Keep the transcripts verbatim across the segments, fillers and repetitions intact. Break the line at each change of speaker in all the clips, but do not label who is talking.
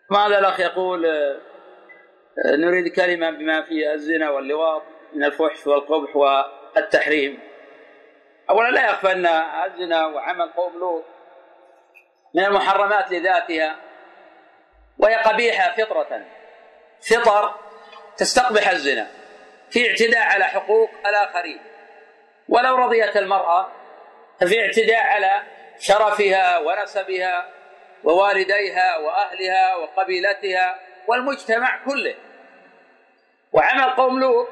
ماذا الأخ يقول نريد كلمة بما في الزنا واللواط من الفحش والقبح والتحريم. أولا لا يخفى أن الزنا وعمل قوم لوط من المحرمات لذاتها، وهي قبيحة فطرة، فطر تستقبح الزنا في اعتداء على حقوق الآخرين، ولو رضيت المرأة ففي اعتداء على شرفها ونسبها ووالديها وأهلها وقبيلتها والمجتمع كله. وعمل قوم لوط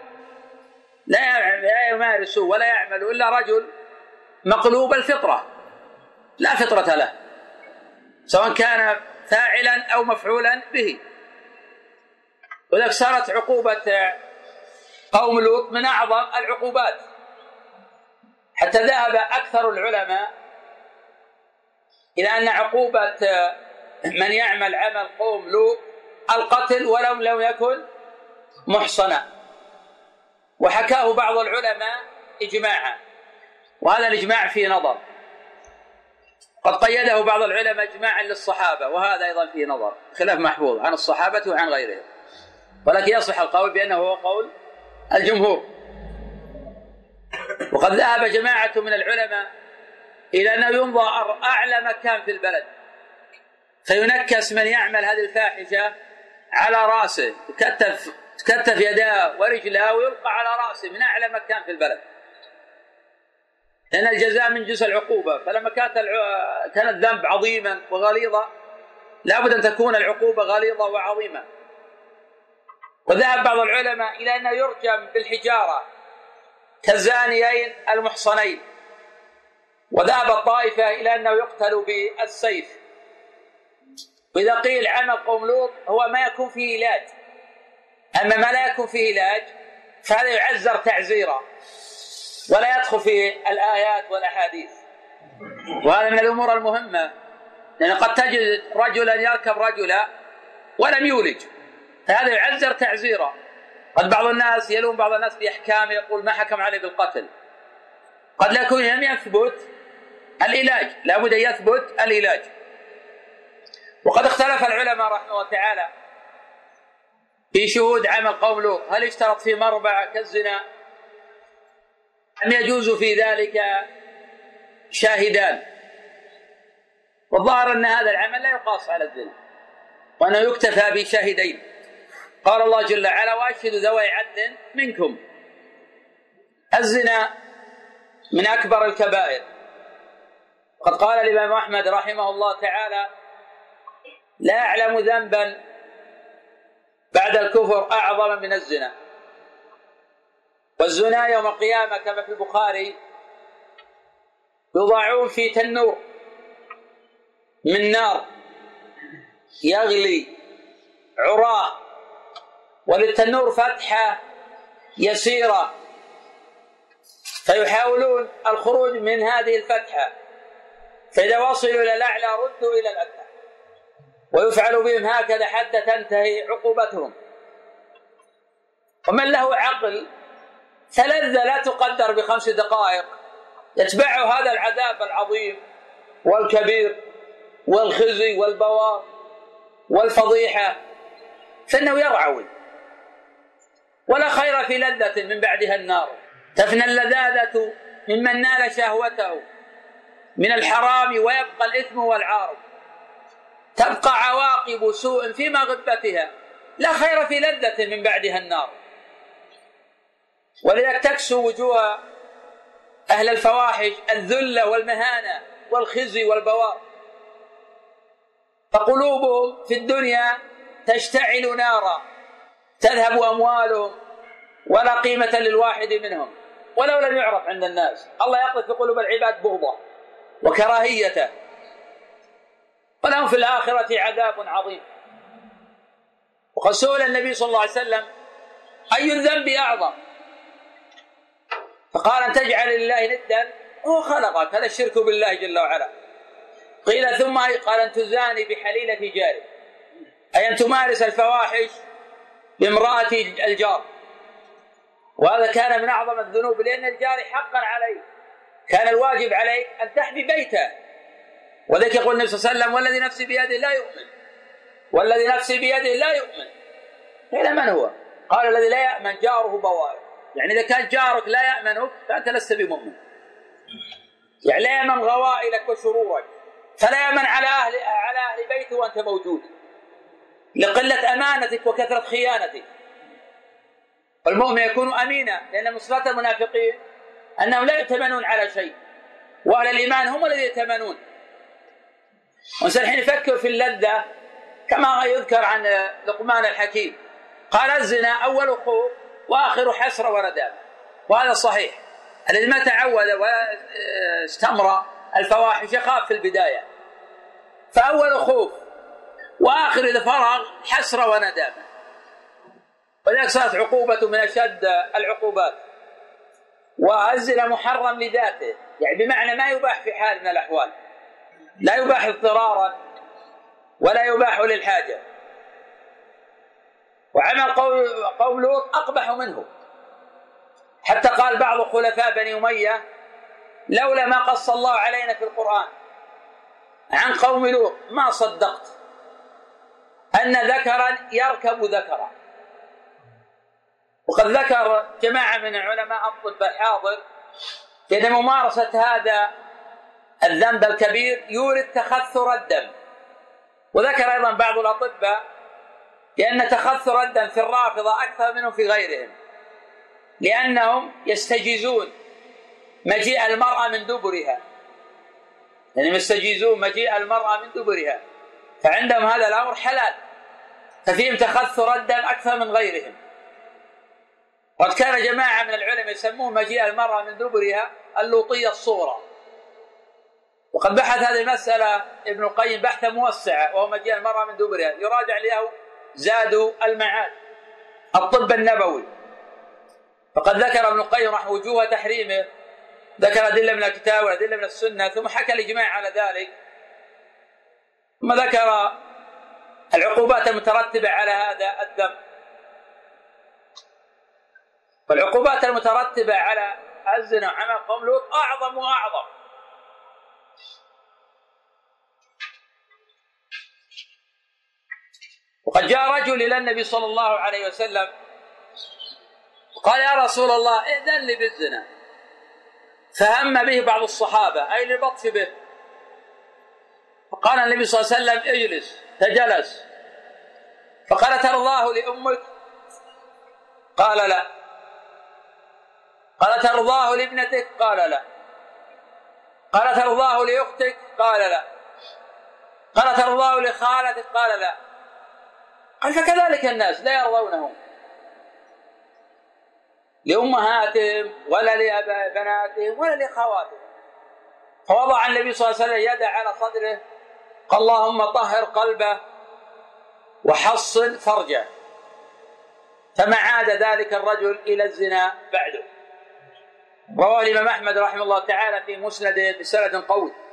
لا يمارس ولا يعمل إلا رجل مقلوب الفطرة لا فطرة له، سواء كان فاعلا أو مفعولا به. وذلك صارت عقوبة قوم لوط من أعظم العقوبات، حتى ذهب أكثر العلماء إلى أن عقوبة من يعمل عمل قوم لوط القتل ولو لم يكن محصنا. وحكاه بعض العلماء إجماعا، وهذا الإجماع فيه نظر، قد قيده بعض العلماء إجماعا للصحابة، وهذا أيضا فيه نظر، خلاف محفوظ عن الصحابة وعن غيرهم، ولكن يصح القول بأنه هو قول الجمهور. وقد ذهب جماعة من العلماء إلى أنه ينظر أعلى مكان في البلد فينكس من يعمل هذه الفاحشة على رأسه، تكتف, تكتف يداه ورجلاه ويلقى على رأسه من أعلى مكان في البلد، لأن الجزاء من جزء العقوبة. فلما كانت كان الذنب عظيما وغليظا لابد أن تكون العقوبة غليظة وعظيمة. وذهب بعض العلماء إلى أنه يرجم بالحجارة كالزانيين المحصنين، وذهب الطائفة إلى أنه يقتل بالسيف. وإذا قيل عمل قوم لوط هو ما يكون فيه علاج، أما ما لا يكون فيه علاج فهذا يعزر تعزيرا ولا يدخل في الآيات والأحاديث. وهذا من الأمور المهمة، لأن قد تجد رجلا يركب رجلا ولم يولج، فهذا يعزر تعزيرا. قد بعض الناس يلوم بعض الناس بأحكام يقول ما حكم عليه بالقتل، قد لا يكون لم يثبت العلاج، لا بد أن يثبت العلاج. وقد اختلف العلماء رحمه الله تعالى في شهود عمل قوم لوط، هل اشترط في مربع كالزنا أم يجوز في ذلك شاهدان؟ والظاهر أن هذا العمل لا يقاس على الزنا، وأنه يكتفى بشاهدين. قال الله جل وعلا وأشهدوا ذوي عدل منكم. الزنا من أكبر الكبائر، وقد قال الإمام أحمد رحمه الله تعالى لا أعلم ذنبا بعد الكفر أعظم من الزنا. والزنا يوم القيامة كما في البخاري يوضعون في تنور من نار يغلي عراه، وللتنور فتحة يسيرة، فيحاولون الخروج من هذه الفتحة، فإذا وصلوا إلى الأعلى ردوا إلى الأدنى، ويفعل بهم هكذا حتى تنتهي عقوبتهم. ومن له عقل فلذة لا تقدر بخمس دقائق يتبعه هذا العذاب العظيم والكبير والخزي والبوار والفضيحة، فإنه يرعوي. ولا خير في لذة من بعدها النار، تفنى اللذاذة ممن نال شهوته من الحرام ويبقى الإثم والعار، تبقى عواقب سوء في مغبتها، لا خير في لذة من بعدها النار. ولذلك تكسو وجوه أهل الفواحش الذلة والمهانة والخزي والبوار، فقلوبهم في الدنيا تشتعل نارا، تذهب أموالهم ولا قيمة للواحد منهم ولو لم يعرف عند الناس. الله يقذف في قلوب العباد بغضة وكراهية، ولهم في الآخرة عذاب عظيم. وقد سئل النبي صلى الله عليه وسلم أي الذنب أعظم؟ فقال أن تجعل لله ندا هو خلقك، هذا الشرك بالله جل وعلا. قيل ثم أي؟ قال أن تزاني بحليلة جارك، أي أن تمارس الفواحش بامرأة الجار. وهذا كان من أعظم الذنوب، لأن الجار حقا عليه، كان الواجب عليك أن تحمي بيته. وذلك يقول النبي صلى الله عليه وسلم والذي نفسي بيده لا يؤمن والذي نفسي بيده لا يؤمن. قيل من هو؟ قال الذي لا يأمن جاره بوائقه. يعني إذا كان جارك لا يأمنك فأنت لست بمؤمن. يعني لا يأمن غوائلك وشرورك، فلا يأمن على أهل على أهل بيته وأنت موجود لقلة أمانتك وكثرة خيانتك. المؤمن يكون أمينا، لأن من صفات المنافقين أنهم لا يؤتمنون على شيء، وأهل الإيمان هم الذين يؤتمنون. والإنسان حين يفكر في اللذة كما يذكر عن لقمان الحكيم قال الزنا أول خوف وآخر حسرة وندامة، وهذا صحيح. الذي ما تعود واستمر الفواحش يخاف في البداية، فأول خوف وآخر إذا فرغ حسرة وندامة. ولذلك صارت عقوبة من أشد العقوبات. والزنا محرم لذاته، يعني بمعنى ما يباح في حال من الأحوال، لا يباح اضطرارا ولا يباح للحاجة. وعمل قوم لوط أقبح منه، حتى قال بعض خلفاء بني أمية لولا ما قص الله علينا في القرآن عن قوم لوط ما صدقت أن ذكرا يركب ذكرا. وقد ذكر جماعة من علماء الطب الحاضر بأن ممارسة هذا الذنب الكبير يورث تخثر الدم. وذكر أيضا بعض الأطباء بأن تخثر الدم في الرافضة أكثر منهم في غيرهم، لأنهم يستجيزون مجيء المرأة من دبرها، يعني يستجيزون مجيء المرأة من دبرها، فعندهم هذا الأمر حلال، ففيهم تخثر الدم أكثر من غيرهم. وقد كان جماعة من العلماء يسمون مجيء المرأة من دبرها اللوطية الصغرى. وقد بحث هذه المسألة ابن القيم بحثا موسعا، وهو مجيء المرأة من دبرها، يراجع له زاد المعاد الطب النبوي. فقد ذكر ابن القيم رحمه وجوه تحريمه، ذكر أدلة من الكتاب وأدلة من السنة، ثم حكى الإجماع على ذلك، ثم ذكر العقوبات المترتبة على هذا الذنب. والعقوبات المترتبة على الزنا وعمل قوم لوط أعظم وأعظم. وقد جاء رجل إلى النبي صلى الله عليه وسلم قال يا رسول الله ائذن لي بالزنا، فهم به بعض الصحابة أي للبطش به، فقال النبي صلى الله عليه وسلم اجلس، فجلس، فقال ترضاه لأمك؟ قال لا. قال ترضاه لابنتك؟ قال لا. قال ترضاه لأختك؟ قال لا. قال ترضاه لخالتك؟ قال لا. قال فكذلك الناس لا يرضونه لأمهاتهم ولا لبناتهم ولا لأخواتهم. فوضع النبي صلى الله عليه وسلم يده على صدره قال اللهم طهر قلبه وحصن فرجه، فما عاد ذلك الرجل إلى الزنا بعده. رواه الإمام أحمد رحمه الله تعالى في مسنده بسند قوي.